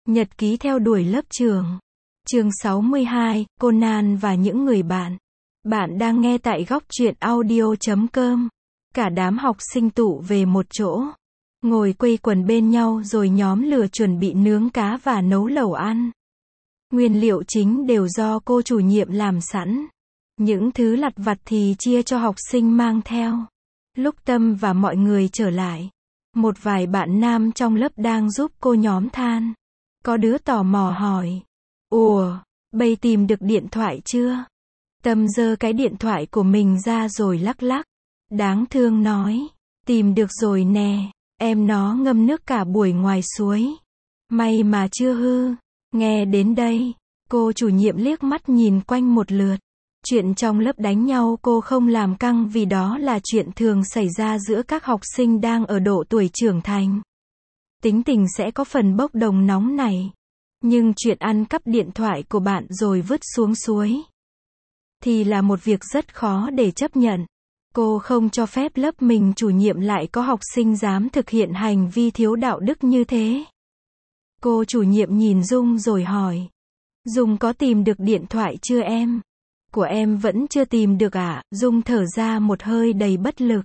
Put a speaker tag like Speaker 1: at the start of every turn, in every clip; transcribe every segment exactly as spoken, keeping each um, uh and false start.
Speaker 1: Nhật ký theo đuổi lớp trưởng. Chương sáu mươi hai, Conan và những người bạn. Bạn đang nghe tại góc truyện audio chấm com. Cả đám học sinh tụ về một chỗ, ngồi quây quần bên nhau rồi nhóm lửa chuẩn bị nướng cá và nấu lẩu ăn. Nguyên liệu chính đều do cô chủ nhiệm làm sẵn. Những thứ lặt vặt thì chia cho học sinh mang theo. Lúc Tâm và mọi người trở lại, một vài bạn nam trong lớp đang giúp cô nhóm than. Có đứa tò mò hỏi: "Ủa, bây tìm được điện thoại chưa?" Tâm giơ cái điện thoại của mình ra rồi lắc lắc. Đáng thương nói: "Tìm được rồi nè, em nó ngâm nước cả buổi ngoài suối. May mà chưa hư." Nghe đến đây, cô chủ nhiệm liếc mắt nhìn quanh một lượt. Chuyện trong lớp đánh nhau cô không làm căng vì đó là chuyện thường xảy ra giữa các học sinh đang ở độ tuổi trưởng thành. Tính tình sẽ có phần bốc đồng nóng này. Nhưng chuyện ăn cắp điện thoại của bạn rồi vứt xuống suối thì là một việc rất khó để chấp nhận. Cô không cho phép lớp mình chủ nhiệm lại có học sinh dám thực hiện hành vi thiếu đạo đức như thế. Cô chủ nhiệm nhìn Dung rồi hỏi: "Dung có tìm được điện thoại chưa em?" "Của em vẫn chưa tìm được ạ." À? Dung thở ra một hơi đầy bất lực.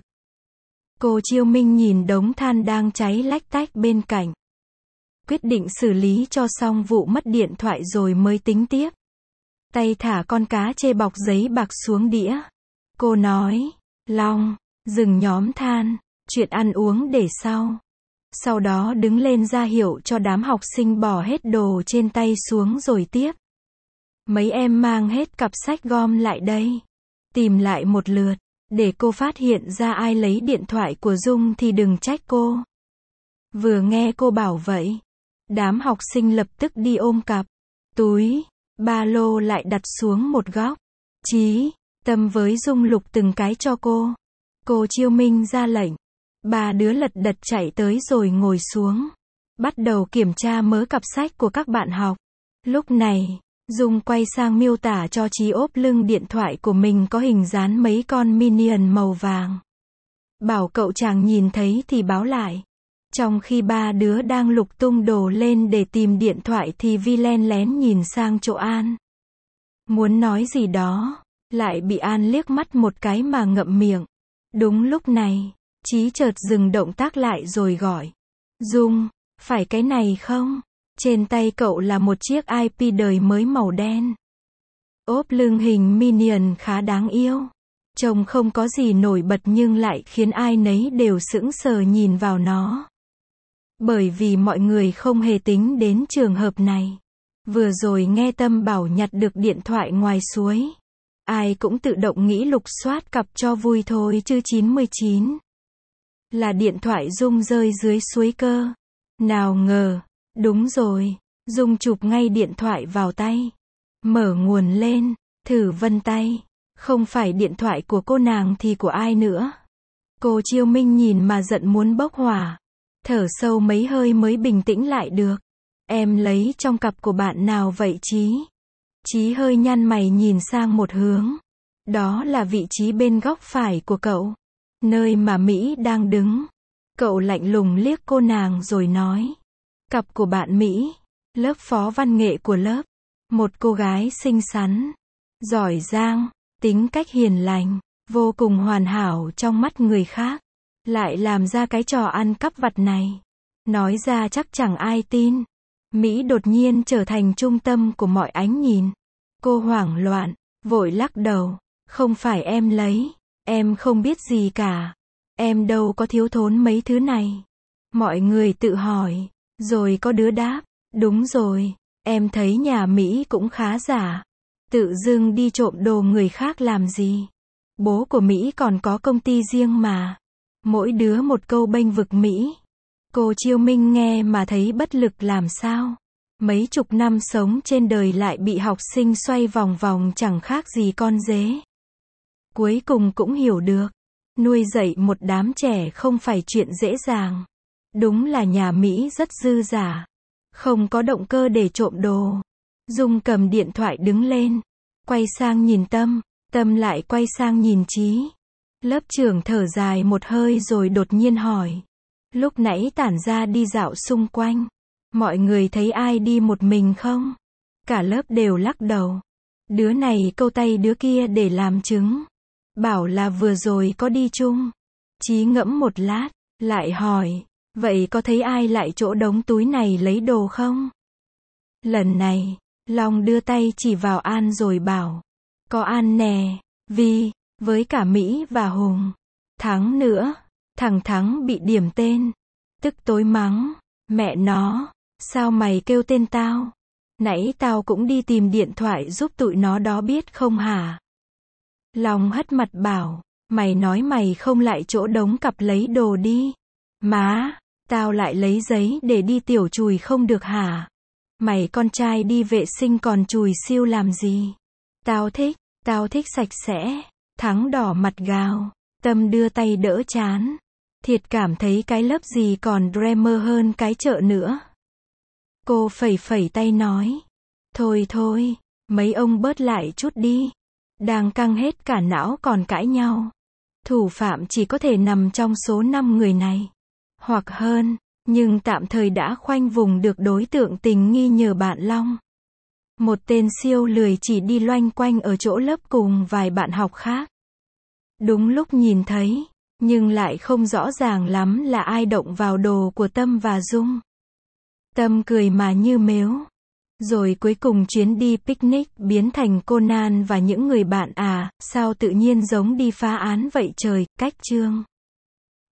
Speaker 1: Cô Chiêu Minh nhìn đống than đang cháy lách tách bên cạnh. Quyết định xử lý cho xong vụ mất điện thoại rồi mới tính tiếp. Tay thả con cá chê bọc giấy bạc xuống đĩa. Cô nói: "Long, dừng nhóm than, chuyện ăn uống để sau." Sau đó đứng lên ra hiệu cho đám học sinh bỏ hết đồ trên tay xuống rồi tiếp: "Mấy em mang hết cặp sách gom lại đây. Tìm lại một lượt, để cô phát hiện ra ai lấy điện thoại của Dung thì đừng trách cô." Vừa nghe cô bảo vậy, đám học sinh lập tức đi ôm cặp, túi, ba lô lại đặt xuống một góc. Chí, Tâm với Dung lục từng cái cho cô. Cô Chiêu Minh ra lệnh. Ba đứa lật đật chạy tới rồi ngồi xuống, bắt đầu kiểm tra mớ cặp sách của các bạn học. Lúc này, Dung quay sang miêu tả cho Chí ốp lưng điện thoại của mình có hình dán mấy con minion màu vàng. Bảo cậu chàng nhìn thấy thì báo lại. Trong khi ba đứa đang lục tung đồ lên để tìm điện thoại thì Vi len lén nhìn sang chỗ An. Muốn nói gì đó, lại bị An liếc mắt một cái mà ngậm miệng. Đúng lúc này, Chí chợt dừng động tác lại rồi gọi: "Dung, phải cái này không?" Trên tay cậu là một chiếc i pê đời mới màu đen. Ốp lưng hình minion khá đáng yêu. Trông không có gì nổi bật nhưng lại khiến ai nấy đều sững sờ nhìn vào nó. Bởi vì mọi người không hề tính đến trường hợp này. Vừa rồi nghe Tâm bảo nhặt được điện thoại ngoài suối, ai cũng tự động nghĩ lục soát cặp cho vui thôi chứ chín mươi chín là điện thoại Dung rơi dưới suối cơ. Nào ngờ, đúng rồi, Dung chụp ngay điện thoại vào tay, mở nguồn lên, thử vân tay. Không phải điện thoại của cô nàng thì của ai nữa? Cô Chiêu Minh nhìn mà giận muốn bốc hỏa. Thở sâu mấy hơi mới bình tĩnh lại được. "Em lấy trong cặp của bạn nào vậy Chí?" Chí hơi nhăn mày nhìn sang một hướng. Đó là vị trí bên góc phải của cậu, nơi mà Mỹ đang đứng. Cậu lạnh lùng liếc cô nàng rồi nói: "Cặp của bạn Mỹ, lớp phó văn nghệ của lớp. Một cô gái xinh xắn, giỏi giang, tính cách hiền lành, vô cùng hoàn hảo trong mắt người khác. Lại làm ra cái trò ăn cắp vặt này. Nói ra chắc chẳng ai tin." Mỹ đột nhiên trở thành trung tâm của mọi ánh nhìn. Cô hoảng loạn, vội lắc đầu: "Không phải em lấy, em không biết gì cả. Em đâu có thiếu thốn mấy thứ này." Mọi người tự hỏi, rồi có đứa đáp: "Đúng rồi, em thấy nhà Mỹ cũng khá giả. Tự dưng đi trộm đồ người khác làm gì? Bố của Mỹ còn có công ty riêng mà." Mỗi đứa một câu bênh vực Mỹ. Cô Chiêu Minh nghe mà thấy bất lực làm sao. Mấy chục năm sống trên đời lại bị học sinh xoay vòng vòng chẳng khác gì con dế. Cuối cùng cũng hiểu được, nuôi dạy một đám trẻ không phải chuyện dễ dàng. Đúng là nhà Mỹ rất dư dả, không có động cơ để trộm đồ. Dung cầm điện thoại đứng lên, quay sang nhìn Tâm, Tâm lại quay sang nhìn Chí. Lớp trưởng thở dài một hơi rồi đột nhiên hỏi: "Lúc nãy tản ra đi dạo xung quanh, Mọi người thấy ai đi một mình không? Cả lớp đều lắc đầu. Đứa này câu tay đứa kia để làm chứng. Bảo là vừa rồi có đi chung. Chí ngẫm một lát, lại hỏi, vậy có thấy ai lại chỗ đống túi này lấy đồ không? Lần này, Long đưa tay chỉ vào An rồi bảo, có An nè, Vi, với cả Mỹ và Hùng. Thắng nữa, thằng Thắng bị điểm tên. Tức tối mắng, mẹ nó, sao mày kêu tên tao? Nãy tao cũng đi tìm điện thoại giúp tụi nó đó biết không hả? Long hất mặt bảo, mày nói mày không lại chỗ đống cặp lấy đồ đi. Má, tao lại lấy giấy để đi tiểu chùi không được hả? Mày con trai đi vệ sinh còn chùi siêu làm gì? Tao thích, tao thích sạch sẽ. Thắng đỏ mặt gào, Tâm đưa tay đỡ chán. Thiệt cảm thấy cái lớp gì còn drama hơn cái chợ nữa. Cô phẩy phẩy tay nói, thôi thôi, mấy ông bớt lại chút đi. Đang căng hết cả não còn cãi nhau. Thủ phạm chỉ có thể nằm trong số năm người này. Hoặc hơn, nhưng tạm thời đã khoanh vùng được đối tượng tình nghi nhờ bạn Long. Một tên siêu lười chỉ đi loanh quanh ở chỗ lớp cùng vài bạn học khác. Đúng lúc nhìn thấy, nhưng lại không rõ ràng lắm là ai động vào đồ của Tâm và Dung. Tâm cười mà như mếu. Rồi cuối cùng chuyến đi picnic biến thành Conan và những người bạn à, sao tự nhiên giống đi phá án vậy trời, cách chương.